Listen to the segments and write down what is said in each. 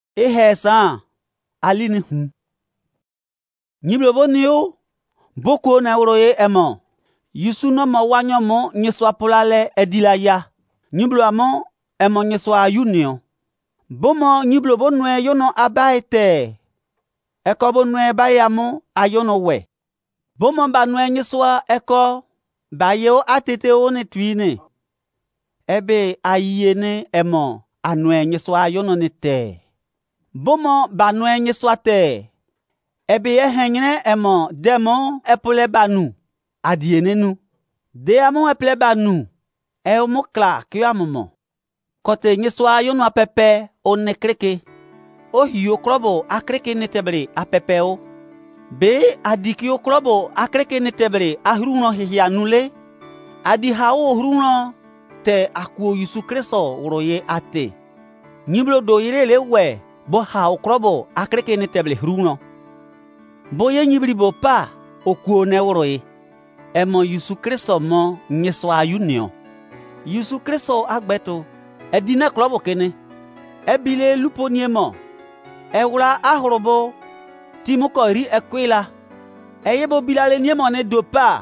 Ehesan alini hu. Nyiblobo niu boko na uroye emo. Yusu no mo wanyo mo nyeswa polale edila ya. Nyiblo amo emo nyeswa ayunio. Bomo nyiblobo nwe yono abaete. Eko bo nwe bayamo ayono we. Bomo ba nwe nyeswa eko bayo atete one tuine. Ebe ayene emo anwe nyeswa ayono nete. Bomo ba nwe nyeswa te. Ebe yehenyne emo demo epole banu adienenu. De amo eple banu e omo kla kiamomo. Kote nyeswa ayono apepe one kreke. O hiyo krobo akreke netebre apepe o. Be adikio krobo akreke netebre ahruno hihianule. Adi hao hruno te akuo Yesu Kristo uroye ate. Nyiblo do yirele we bo hao krobo akreke netebre hruno. Bo ye nyibli bo pa okuo ne uroye. Emo Yesu Kristo mo nyeswa ayunio. Yesu Kristo agbeto. Edina krobo kene. Ebile luponie mo. Ewra ahorobo timuko ri ekwila. Eyebo bilale niemo ne dopa.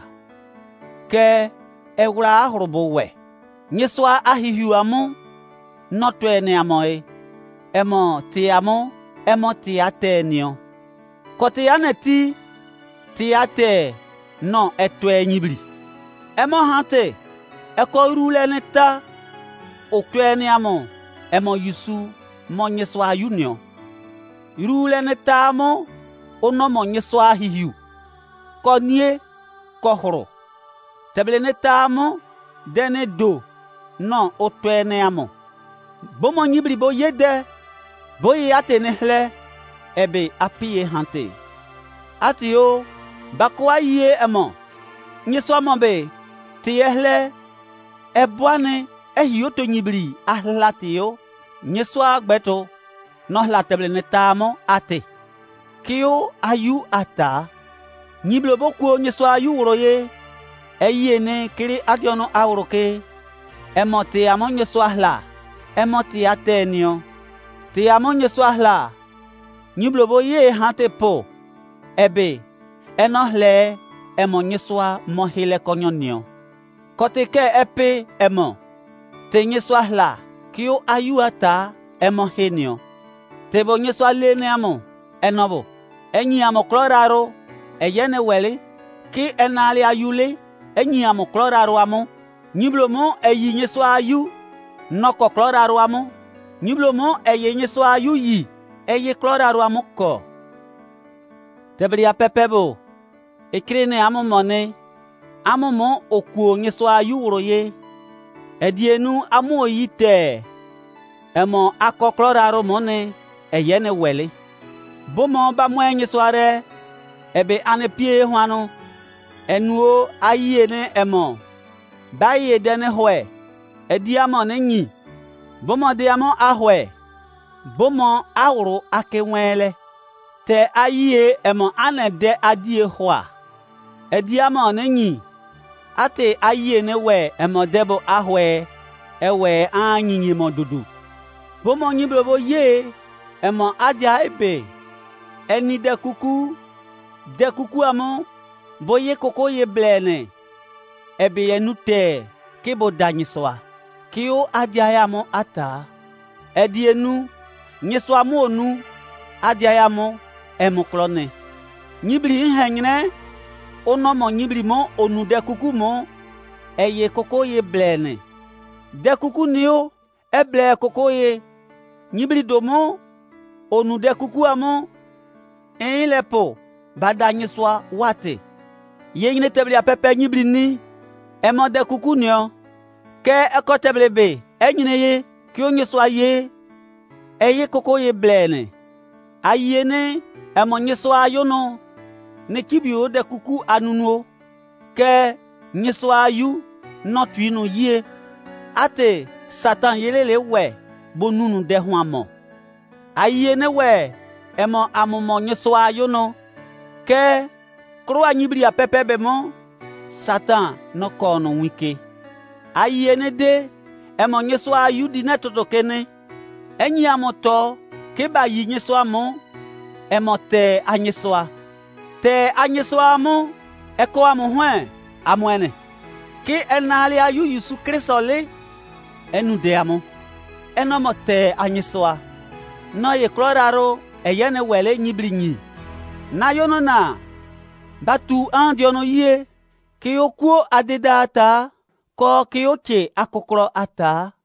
Ke ewra ahorobo we. Nyeswa ahihiu amu. Noto ene amoe. Emo ti amu. Emo ti ate nio. Kote yaneti ti ate no etwe nyibli. Emo hante. Eko rule neta. Okwe ne amu. Emo Yesu mo nyeswa ayunio. Rule neta amu. Ono mo nyeswa ahihiu. Konye kohoro. Teble neta amu. Dene do. No otwe ne amu. Bomo nyibli bo yede. Bo ye ate nehle. Ebe apiye hante. Ati yo. Bakwa ye emo. Nyeswa mobe. Tiyehle. Ebwane. Ehiyoto nyibli. Ahlati yo. Nyeswa gbeto. No hlatable netamo ate. Kyo ayu ata. Nyiblo boku nyeswa ayu uroye. Eyene kiri adiono auroke. Emo te amo nyeswa hla. Emo te ate nio. Te amo nyeswa hla. Nyiblo bo ye hante po. Ebe. Eno hle. Emo nyeswa mohile konyonio. Kote ke epe emo. Te nyeswa hla. Kyo ayu ata. Emo henio. Tebo nyeswa lene amo. Enobo. Enyi amo kloraro. Eyene wele. Ki enali ayule. Enyi amo kloraro amo. Nyiblo mo eyi nyeswa ayu. Noko kloraro amo. Nyiblo mo eye nyeswa ayu yi. Eye kloraro amo ko. Tebri ya pepebo. Ekrene amo mone. Amo mo okuo nyeswa ayu uroye. Edienu amo yite. Emo ako kloraro mone. Eyene wele. Bomo ba mwe nyesware. Ebe ane pie hwanu. Enuo ayene emo. Baye dene hwe. Ediamo ne nyi. Bomo diamo ahwe. Bomo awru ake nwele. Te aye emo ane de adie hwa. Ediamo ne nyi. Ate aye ne we emo debo ahwe. Ewe anyinyi mo dudu. Bomo nyiblobo ye. Emo adia ebe. Eni de kuku amo. Boye koko ye blene. Ebe ye nute. Kebo danyiswa. Kyo adia ya mo ata. Edienu. Nyeswa mo onu. Adia ya mo. Emo klone. Nyibli henyne. Ono mo nyibli mo onu de kuku mo. Eye koko ye blene. De kuku niyo. Eble koko ye. Nyibli domo. Onu de kuku amo. Lepo. Bada nyeswa wate. Ye yine tebli apepe nyibli ni. Emo de kuku niyo. Ke eko tebli be. Enyine ye. Kyo nyeswa ye. Eye koko ye blene. Aye ne. Emo nyeswa ayono. Ne kibio de kuku anuno. Ke nyeswa ayu. Notuino ye. Ate. Satan yelele we. Bonunu de huamo. Aye ne we. Emo amumo nyeswa ayono. Ke. Kroa nyibli apepe bemo. Satan no kono wike. Aye ne de. Emo nyeswa ayu di netotokene. Enyi amoto. ke ba yi nyeswa mo emo te anyeswa te anyeswa mo eko amu hwen amuene ke enalia yu Yesu Kristo le enu de amo enomo te anyeswa no ye kloraro eyene wele nyiblinyi na yono na batu andiono ye ke yokuo adeda ata ko ke yoche akokro ata